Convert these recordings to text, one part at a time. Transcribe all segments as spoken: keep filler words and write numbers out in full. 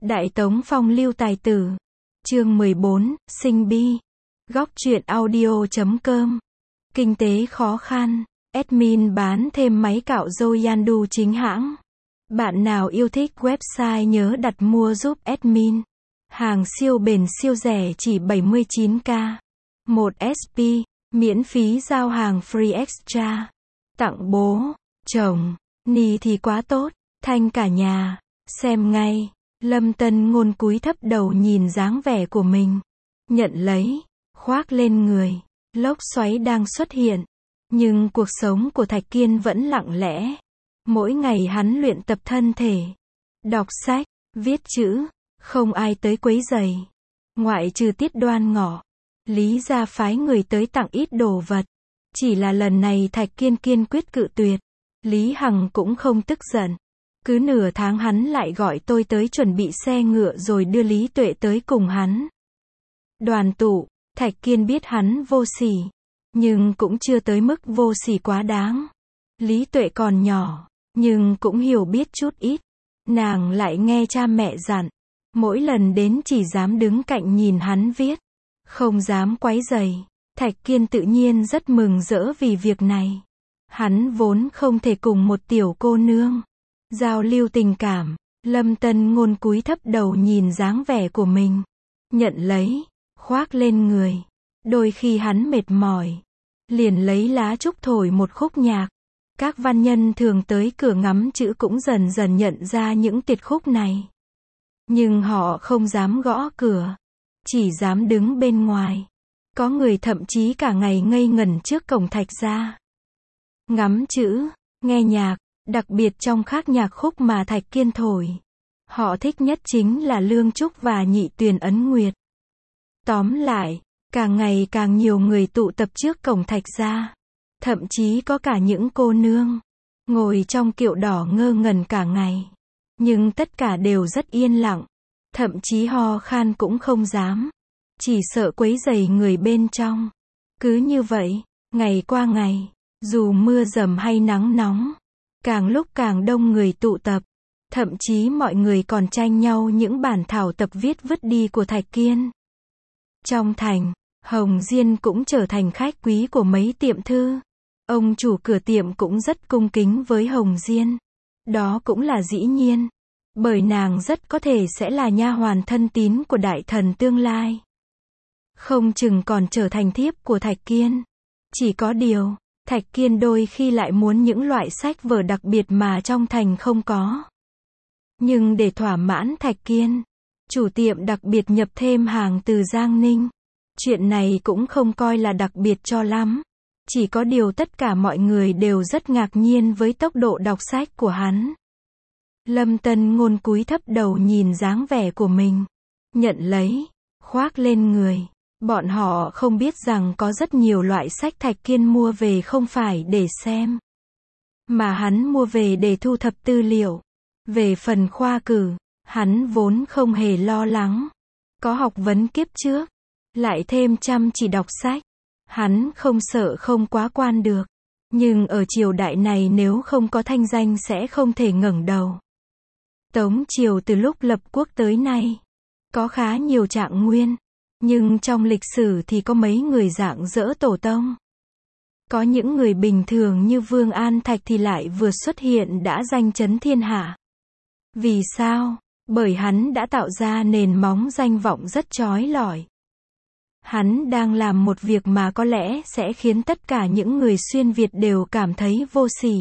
Đại Tống Phong lưu tài tử. Chương mười bốn, sinh bi. Góc truyện audio chấm com. Kinh tế khó khăn. Admin bán thêm máy cạo râu Yandu chính hãng. Bạn nào yêu thích website nhớ đặt mua giúp admin. Hàng siêu bền siêu rẻ chỉ bảy mươi chín k. một ét pê, miễn phí giao hàng free extra. Tặng bố, chồng, ni thì quá tốt, thanh cả nhà. Xem ngay. Lâm Tân Ngôn cúi thấp đầu nhìn dáng vẻ của mình. Nhận lấy, khoác lên người. Lốc xoáy đang xuất hiện. Nhưng cuộc sống của Thạch Kiên vẫn lặng lẽ. Mỗi ngày hắn luyện tập thân thể. Đọc sách, viết chữ. Không ai tới quấy rầy. Ngoại trừ Tiết Đoan Ngọ. Lý gia phái người tới tặng ít đồ vật. Chỉ là lần này Thạch Kiên kiên quyết cự tuyệt. Lý Hằng cũng không tức giận. Cứ nửa tháng hắn lại gọi tôi tới chuẩn bị xe ngựa rồi đưa Lý Tuệ tới cùng hắn. Đoàn tụ, Thạch Kiên biết hắn vô sỉ. Nhưng cũng chưa tới mức vô sỉ quá đáng. Lý Tuệ còn nhỏ, nhưng cũng hiểu biết chút ít. Nàng lại nghe cha mẹ dặn. Mỗi lần đến chỉ dám đứng cạnh nhìn hắn viết. Không dám quấy rầy. Thạch Kiên tự nhiên rất mừng rỡ vì việc này. Hắn vốn không thể cùng một tiểu cô nương giao lưu tình cảm. Lâm Tân Ngôn cúi thấp đầu nhìn dáng vẻ của mình. Nhận lấy, khoác lên người. Đôi khi hắn mệt mỏi. Liền lấy lá trúc thổi một khúc nhạc. Các văn nhân thường tới cửa ngắm chữ cũng dần dần nhận ra những tiết khúc này. Nhưng họ không dám gõ cửa. Chỉ dám đứng bên ngoài. Có người thậm chí cả ngày ngây ngẩn trước cổng Thạch gia. Ngắm chữ, nghe nhạc. Đặc biệt trong các nhạc khúc mà Thạch Kiên thổi. Họ thích nhất chính là Lương Trúc và Nhị Tuyền Ấn Nguyệt. Tóm lại, càng ngày càng nhiều người tụ tập trước cổng Thạch gia. Thậm chí có cả những cô nương. Ngồi trong kiệu đỏ ngơ ngẩn cả ngày. Nhưng tất cả đều rất yên lặng. Thậm chí ho khan cũng không dám. Chỉ sợ quấy rầy người bên trong. Cứ như vậy, ngày qua ngày, dù mưa dầm hay nắng nóng. Càng lúc càng đông người tụ tập. Thậm chí mọi người còn tranh nhau những bản thảo tập viết vứt đi của Thạch Kiên. Trong thành, Hồng Diên cũng trở thành khách quý của mấy tiệm thư. Ông chủ cửa tiệm cũng rất cung kính với Hồng Diên. Đó cũng là dĩ nhiên. Bởi nàng rất có thể sẽ là nha hoàn thân tín của đại thần tương lai. Không chừng còn trở thành thiếp của Thạch Kiên. Chỉ có điều, Thạch Kiên đôi khi lại muốn những loại sách vở đặc biệt mà trong thành không có. Nhưng để thỏa mãn Thạch Kiên, chủ tiệm đặc biệt nhập thêm hàng từ Giang Ninh. Chuyện này cũng không coi là đặc biệt cho lắm. Chỉ có điều tất cả mọi người đều rất ngạc nhiên với tốc độ đọc sách của hắn. Lâm Tân Ngôn cúi thấp đầu nhìn dáng vẻ của mình. Nhận lấy, khoác lên người. Bọn họ không biết rằng có rất nhiều loại sách Thạch Kiên mua về không phải để xem. Mà hắn mua về để thu thập tư liệu. Về phần khoa cử, hắn vốn không hề lo lắng. Có học vấn kiếp trước. Lại thêm chăm chỉ đọc sách. Hắn không sợ không quá quan được. Nhưng ở triều đại này nếu không có thanh danh sẽ không thể ngẩng đầu. Tống triều từ lúc lập quốc tới nay. Có khá nhiều trạng nguyên. Nhưng trong lịch sử thì có mấy người rạng rỡ tổ tông. Có những người bình thường như Vương An Thạch thì lại vừa xuất hiện đã danh chấn thiên hạ. Vì sao? Bởi hắn đã tạo ra nền móng danh vọng rất chói lọi. Hắn đang làm một việc mà có lẽ sẽ khiến tất cả những người xuyên Việt đều cảm thấy vô sỉ.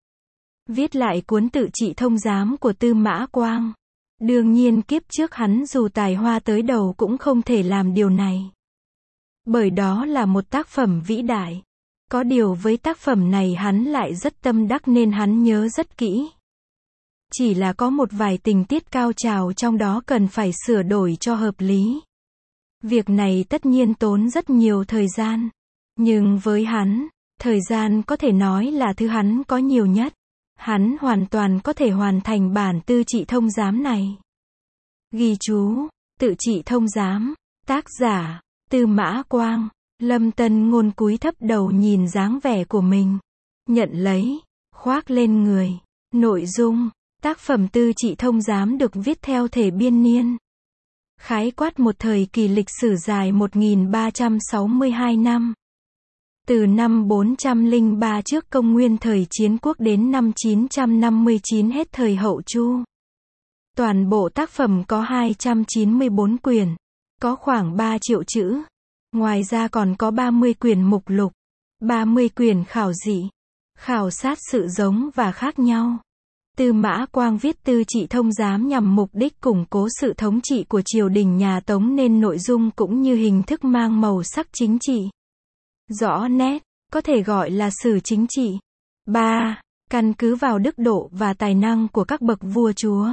Viết lại cuốn tự trị thông giám của Tư Mã Quang. Đương nhiên kiếp trước hắn dù tài hoa tới đầu cũng không thể làm điều này. Bởi đó là một tác phẩm vĩ đại. Có điều với tác phẩm này hắn lại rất tâm đắc nên hắn nhớ rất kỹ. Chỉ là có một vài tình tiết cao trào trong đó cần phải sửa đổi cho hợp lý. Việc này tất nhiên tốn rất nhiều thời gian. Nhưng với hắn, thời gian có thể nói là thứ hắn có nhiều nhất. Hắn hoàn toàn có thể hoàn thành bản tư trị thông giám này. Ghi chú, tự trị thông giám, tác giả, Tư Mã Quang. Lâm Tân Ngôn cúi thấp đầu nhìn dáng vẻ của mình. Nhận lấy, khoác lên người. Nội dung, Tác phẩm Tư Trị Thông Giám được viết theo thể biên niên, khái quát một thời kỳ lịch sử dài một nghìn ba trăm sáu mươi hai năm. Từ năm bốn trăm lẻ ba trước công nguyên thời Chiến Quốc đến năm chín trăm năm mươi chín hết thời Hậu Chu. Toàn bộ tác phẩm có hai trăm chín mươi tư quyển, có khoảng ba triệu chữ. Ngoài ra còn có ba mươi quyển mục lục, ba mươi quyển khảo dị, khảo sát sự giống và khác nhau. Tư Mã Quang viết Tư Trị Thông Giám nhằm mục đích củng cố sự thống trị của triều đình nhà Tống nên nội dung cũng như hình thức mang màu sắc chính trị rõ nét, có thể gọi là sử chính trị. ba. Căn cứ vào đức độ và tài năng của các bậc vua chúa,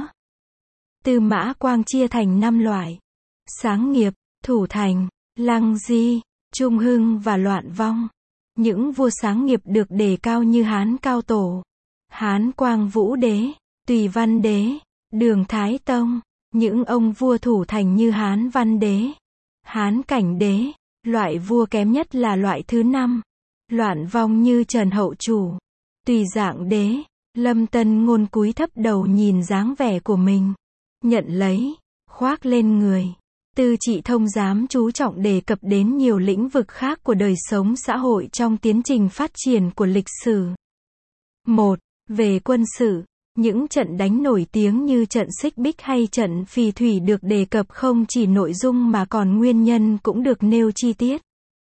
Tư Mã Quang chia thành năm loại: sáng nghiệp, thủ thành, lăng di, trung hưng và loạn vong. Những vua sáng nghiệp được đề cao như Hán Cao Tổ, Hán Quang Vũ Đế, Tùy Văn Đế, Đường Thái Tông. Những ông vua thủ thành như Hán Văn Đế, Hán Cảnh Đế. Loại vua kém nhất là loại thứ năm, loạn vong như Trần Hậu Chủ, Tùy Dạng Đế. Lâm Tân Ngôn cúi thấp đầu nhìn dáng vẻ của mình, nhận lấy, khoác lên người. Tư Trị Thông Giám chú trọng đề cập đến nhiều lĩnh vực khác của đời sống xã hội trong tiến trình phát triển của lịch sử. một. Về quân sự, những trận đánh nổi tiếng như trận Xích Bích hay trận Phì Thủy được đề cập không chỉ nội dung mà còn nguyên nhân cũng được nêu chi tiết.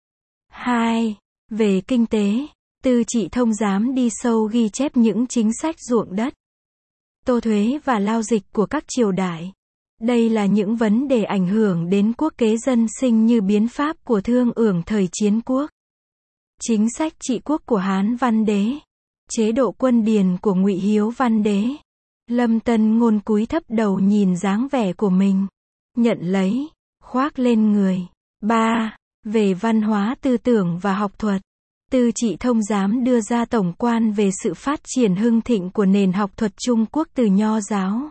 hai. Về kinh tế, Tư Trị Thông Giám đi sâu ghi chép những chính sách ruộng đất, tô thuế và lao dịch của các triều đại. Đây là những vấn đề ảnh hưởng đến quốc kế dân sinh như biến pháp của Thương Ưởng thời Chiến Quốc, chính sách trị quốc của Hán Văn Đế, chế độ quân điền của Ngụy Hiếu Văn Đế. Lâm Tân Ngôn cúi thấp đầu nhìn dáng vẻ của mình, nhận lấy, khoác lên người. ba. Về văn hóa tư tưởng và học thuật, Tư Trị Thông Giám đưa ra tổng quan về sự phát triển hưng thịnh của nền học thuật Trung Quốc từ Nho giáo,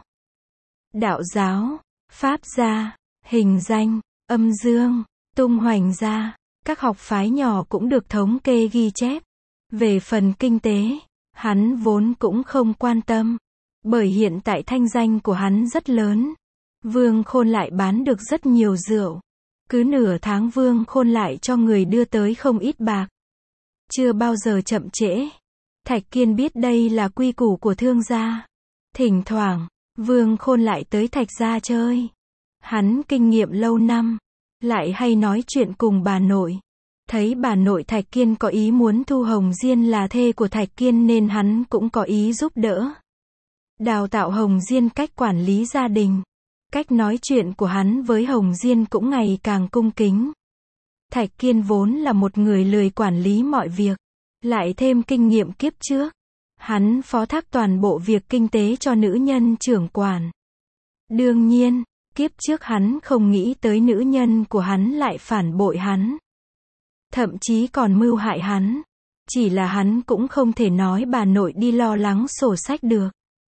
Đạo giáo, Pháp gia, Hình danh, Âm dương, Tung hoành gia. Các học phái nhỏ cũng được thống kê ghi chép. Về phần kinh tế, hắn vốn cũng không quan tâm, bởi hiện tại thanh danh của hắn rất lớn. Vương Khôn lại bán được rất nhiều rượu. Cứ nửa tháng Vương Khôn lại cho người đưa tới không ít bạc. Chưa bao giờ chậm trễ. Thạch Kiên biết đây là quy củ của thương gia. Thỉnh thoảng, Vương Khôn lại tới Thạch gia chơi. Hắn kinh nghiệm lâu năm, lại hay nói chuyện cùng bà nội. Thấy bà nội Thạch Kiên có ý muốn thu Hồng Diên là thê của Thạch Kiên nên hắn cũng có ý giúp đỡ. Đào tạo Hồng Diên cách quản lý gia đình. Cách nói chuyện của hắn với Hồng Diên cũng ngày càng cung kính. Thạch Kiên vốn là một người lười quản lý mọi việc, lại thêm kinh nghiệm kiếp trước. Hắn phó thác toàn bộ việc kinh tế cho nữ nhân trưởng quản. Đương nhiên, kiếp trước hắn không nghĩ tới nữ nhân của hắn lại phản bội hắn. Thậm chí còn mưu hại hắn. Chỉ là hắn cũng không thể nói bà nội đi lo lắng sổ sách được.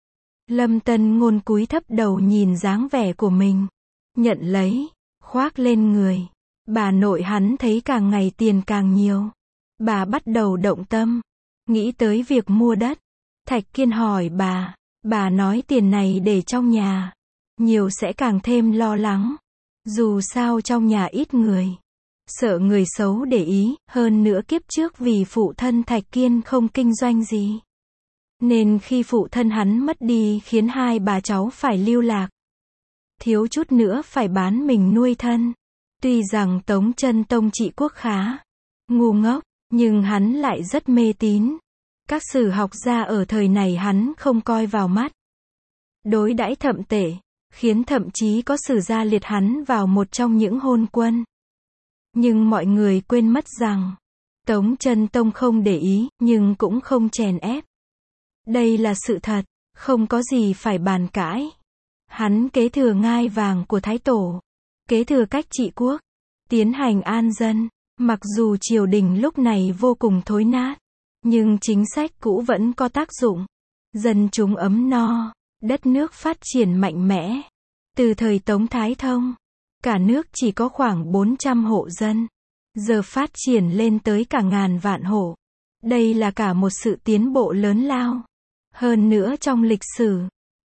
Lâm Tân Ngôn cúi thấp đầu nhìn dáng vẻ của mình, nhận lấy, khoác lên người. Bà nội hắn thấy càng ngày tiền càng nhiều. Bà bắt đầu động tâm, nghĩ tới việc mua đất. Thạch Kiên hỏi bà, bà nói tiền này để trong nhà, nhiều sẽ càng thêm lo lắng. Dù sao trong nhà ít người, sợ người xấu để ý, hơn nữa kiếp trước vì phụ thân Thạch Kiên không kinh doanh gì. Nên khi phụ thân hắn mất đi khiến hai bà cháu phải lưu lạc. Thiếu chút nữa phải bán mình nuôi thân. Tuy rằng Tống Chân Tông trị quốc khá ngu ngốc, nhưng hắn lại rất mê tín. Các sử học gia ở thời này hắn không coi vào mắt. Đối đãi thậm tệ, khiến thậm chí có sử gia liệt hắn vào một trong những hôn quân. Nhưng mọi người quên mất rằng, Tống Chân Tông không để ý, nhưng cũng không chèn ép. Đây là sự thật, không có gì phải bàn cãi. Hắn kế thừa ngai vàng của Thái Tổ, kế thừa cách trị quốc, tiến hành an dân. Mặc dù triều đình lúc này vô cùng thối nát, nhưng chính sách cũ vẫn có tác dụng. Dân chúng ấm no, đất nước phát triển mạnh mẽ. Từ thời Tống Thái Thông, cả nước chỉ có khoảng bốn trăm hộ dân, giờ phát triển lên tới cả ngàn vạn hộ. Đây là cả một sự tiến bộ lớn lao. Hơn nữa trong lịch sử,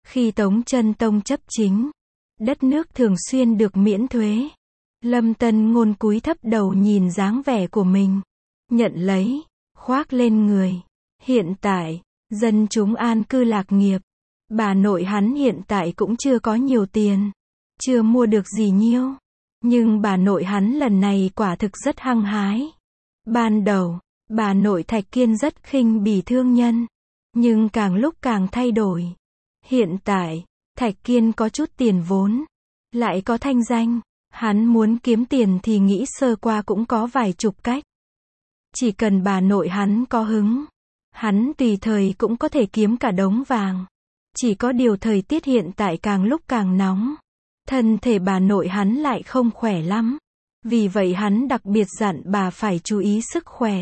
Khi Tống Chân Tông chấp chính, đất nước thường xuyên được miễn thuế. Lâm Tân Ngôn cúi thấp đầu nhìn dáng vẻ của mình, nhận lấy, khoác lên người. Hiện tại, dân chúng an cư lạc nghiệp. Bà nội hắn hiện tại cũng chưa có nhiều tiền, chưa mua được gì nhiêu. Nhưng bà nội hắn lần này quả thực rất hăng hái. Ban đầu, bà nội Thạch Kiên rất khinh bỉ thương nhân, nhưng càng lúc càng thay đổi. Hiện tại, Thạch Kiên có chút tiền vốn, lại có thanh danh, hắn muốn kiếm tiền thì nghĩ sơ qua cũng có vài chục cách. Chỉ cần bà nội hắn có hứng, hắn tùy thời cũng có thể kiếm cả đống vàng. Chỉ có điều thời tiết hiện tại càng lúc càng nóng, thân thể bà nội hắn lại không khỏe lắm. Vì vậy hắn đặc biệt dặn bà phải chú ý sức khỏe.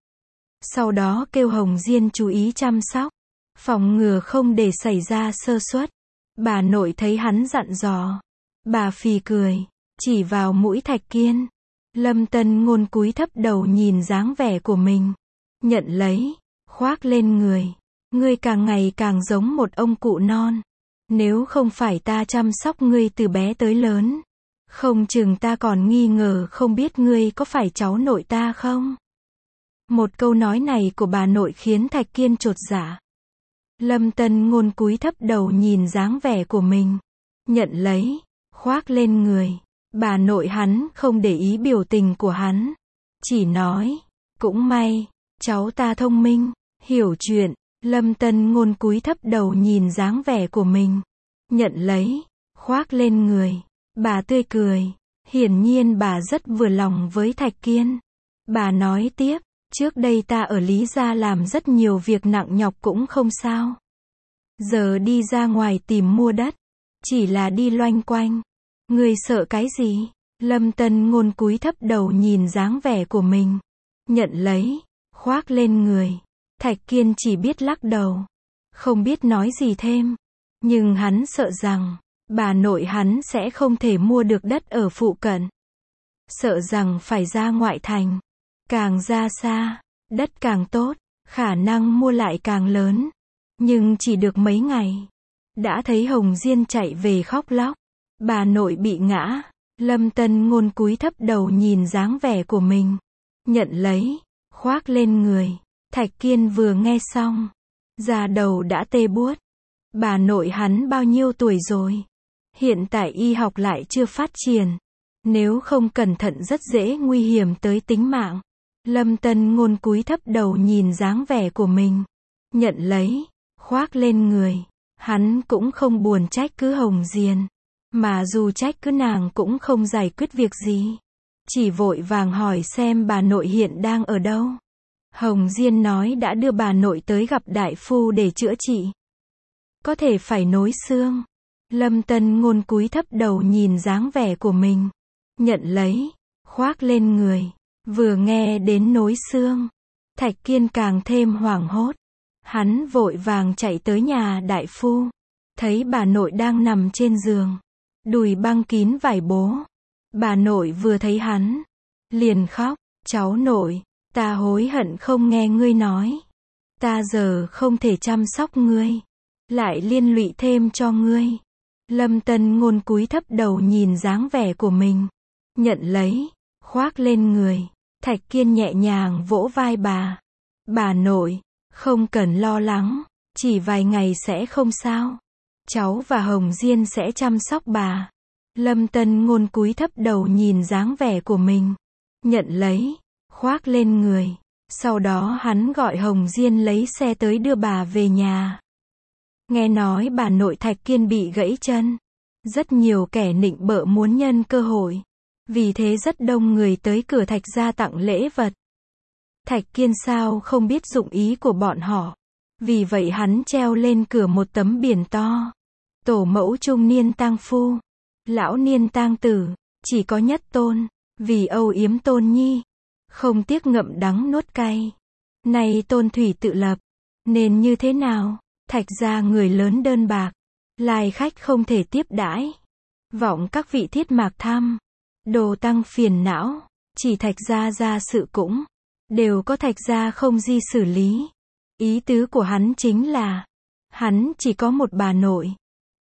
Sau đó kêu Hồng Diên chú ý chăm sóc, phòng ngừa không để xảy ra sơ suất. Bà nội thấy hắn dặn dò, bà phì cười, chỉ vào mũi Thạch Kiên. Lâm Tân Ngôn cúi thấp đầu nhìn dáng vẻ của mình, nhận lấy, khoác lên người. Ngươi càng ngày càng giống một ông cụ non. Nếu không phải ta chăm sóc ngươi từ bé tới lớn, không chừng ta còn nghi ngờ không biết ngươi có phải cháu nội ta không. Một câu nói này của bà nội khiến Thạch Kiên chột dạ. Lâm Tân Ngôn cúi thấp đầu nhìn dáng vẻ của mình, nhận lấy, khoác lên người. Bà nội hắn không để ý biểu tình của hắn, chỉ nói, cũng may, cháu ta thông minh, hiểu chuyện. Lâm Tân Ngôn cúi thấp đầu nhìn dáng vẻ của mình, nhận lấy, khoác lên người. Bà tươi cười, hiển nhiên bà rất vừa lòng với Thạch Kiên. Bà nói tiếp, trước đây ta ở Lý Gia làm rất nhiều việc nặng nhọc cũng không sao. Giờ đi ra ngoài tìm mua đất, chỉ là đi loanh quanh. Ngươi sợ cái gì? Lâm Tân Ngôn cúi thấp đầu nhìn dáng vẻ của mình, nhận lấy, khoác lên người. Thạch Kiên chỉ biết lắc đầu, không biết nói gì thêm. Nhưng hắn sợ rằng, bà nội hắn sẽ không thể mua được đất ở phụ cận. Sợ rằng phải ra ngoại thành. Càng ra xa, đất càng tốt, khả năng mua lại càng lớn. Nhưng chỉ được mấy ngày, đã thấy Hồng Diên chạy về khóc lóc. Bà nội bị ngã. Lâm Tân Ngôn cúi thấp đầu nhìn dáng vẻ của mình, nhận lấy, khoác lên người. Thạch Kiên vừa nghe xong, da đầu đã tê buốt. Bà nội hắn bao nhiêu tuổi rồi? Hiện tại y học lại chưa phát triển, nếu không cẩn thận rất dễ nguy hiểm tới tính mạng. Lâm Tân Ngôn cúi thấp đầu nhìn dáng vẻ của mình, nhận lấy, khoác lên người. Hắn cũng không buồn trách cứ Hồng Diên, mà dù trách cứ nàng cũng không giải quyết việc gì, chỉ vội vàng hỏi xem bà nội hiện đang ở đâu. Hồng Diên nói đã đưa bà nội tới gặp đại phu để chữa trị, có thể phải nối xương. Lâm Tân Ngôn cúi thấp đầu nhìn dáng vẻ của mình, nhận lấy, khoác lên người. Vừa nghe đến nối xương, Thạch Kiên càng thêm hoảng hốt. Hắn vội vàng chạy tới nhà đại phu, thấy bà nội đang nằm trên giường, đùi băng kín vải bố. Bà nội vừa thấy hắn, liền khóc, cháu nội, ta hối hận không nghe ngươi nói. Ta giờ không thể chăm sóc ngươi, lại liên lụy thêm cho ngươi. Lâm Tân Ngôn cúi thấp đầu nhìn dáng vẻ của mình, nhận lấy, khoác lên người. Thạch Kiên nhẹ nhàng vỗ vai bà. Bà nội, không cần lo lắng, chỉ vài ngày sẽ không sao. Cháu và Hồng Diên sẽ chăm sóc bà. Lâm Tân Ngôn cúi thấp đầu nhìn dáng vẻ của mình, nhận lấy, khoác lên người. Sau đó hắn gọi Hồng Diên lấy xe tới đưa bà về nhà. Nghe nói bà nội Thạch Kiên bị gãy chân, rất nhiều kẻ nịnh bợ muốn nhân cơ hội, vì thế rất đông người tới cửa Thạch gia tặng lễ vật. Thạch Kiên sao không biết dụng ý của bọn họ, vì vậy hắn treo lên cửa một tấm biển to: tổ mẫu trung niên tang phu, lão niên tang tử, chỉ có nhất tôn, vì âu yếm tôn nhi, không tiếc ngậm đắng nuốt cay. Nay tôn thủy tự lập, nên như thế nào? Thạch gia người lớn đơn bạc, lai khách không thể tiếp đãi, vọng các vị thiết mạc thăm, đồ tăng phiền não. Chỉ Thạch gia gia sự cũng đều có Thạch gia không di xử lý. Ý tứ của hắn chính là hắn chỉ có một bà nội,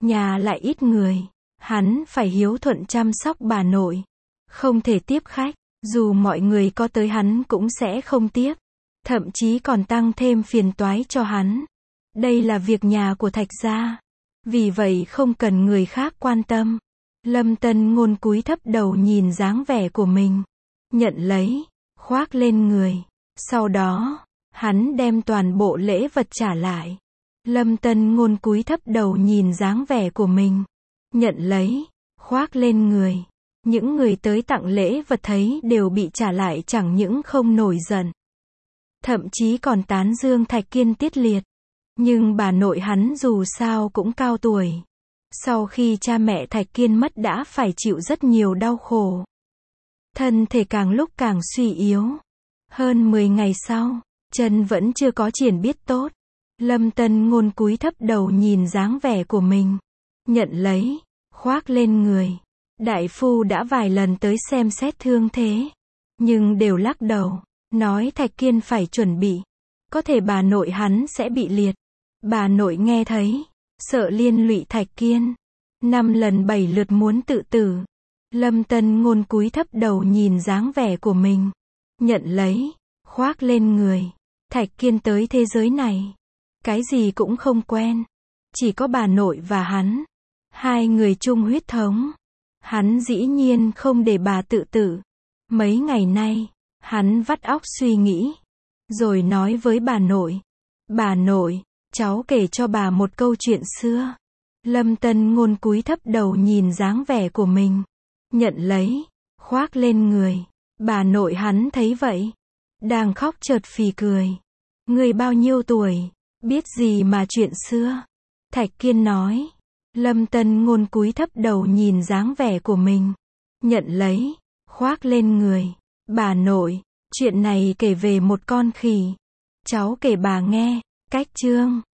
nhà lại ít người. Hắn phải hiếu thuận chăm sóc bà nội. Không thể tiếp khách, dù mọi người có tới hắn cũng sẽ không tiếp. Thậm chí còn tăng thêm phiền toái cho hắn. Đây là việc nhà của Thạch gia. Vì vậy không cần người khác quan tâm. Lâm Tân Ngôn cúi thấp đầu nhìn dáng vẻ của mình. Nhận lấy, khoác lên người. Sau đó, hắn đem toàn bộ lễ vật trả lại. Lâm Tân Ngôn cúi thấp đầu nhìn dáng vẻ của mình. Nhận lấy, khoác lên người. Những người tới tặng lễ vật thấy đều bị trả lại chẳng những không nổi giận. Thậm chí còn tán dương Thạch Kiên tiết liệt. Nhưng bà nội hắn dù sao cũng cao tuổi. Sau khi cha mẹ Thạch Kiên mất đã phải chịu rất nhiều đau khổ. Thân thể càng lúc càng suy yếu. Hơn mười ngày sau, chân vẫn chưa có chuyển biến tốt. Lâm Tân Ngôn cúi thấp đầu nhìn dáng vẻ của mình. Nhận lấy, khoác lên người. Đại phu đã vài lần tới xem xét thương thế. Nhưng đều lắc đầu. Nói Thạch Kiên phải chuẩn bị. Có thể bà nội hắn sẽ bị liệt. Bà nội nghe thấy. Sợ liên lụy Thạch Kiên. Năm lần bảy lượt muốn tự tử. Lâm Tân Ngôn cúi thấp đầu nhìn dáng vẻ của mình. Nhận lấy, khoác lên người. Thạch Kiên tới thế giới này. Cái gì cũng không quen. Chỉ có bà nội và hắn. Hai người chung huyết thống. Hắn dĩ nhiên không để bà tự tử. Mấy ngày nay, hắn vắt óc suy nghĩ. Rồi nói với bà nội. Bà nội, cháu kể cho bà một câu chuyện xưa. Lâm Tân Ngôn cúi thấp đầu nhìn dáng vẻ của mình. Nhận lấy, khoác lên người. Bà nội hắn thấy vậy. Đang khóc chợt phì cười. Người bao nhiêu tuổi? Biết gì mà chuyện xưa? Thạch Kiên nói. Lâm Tân Ngôn cúi thấp đầu nhìn dáng vẻ của mình. Nhận lấy, khoác lên người. Bà nội, chuyện này kể về một con khỉ. Cháu kể bà nghe. Cách chương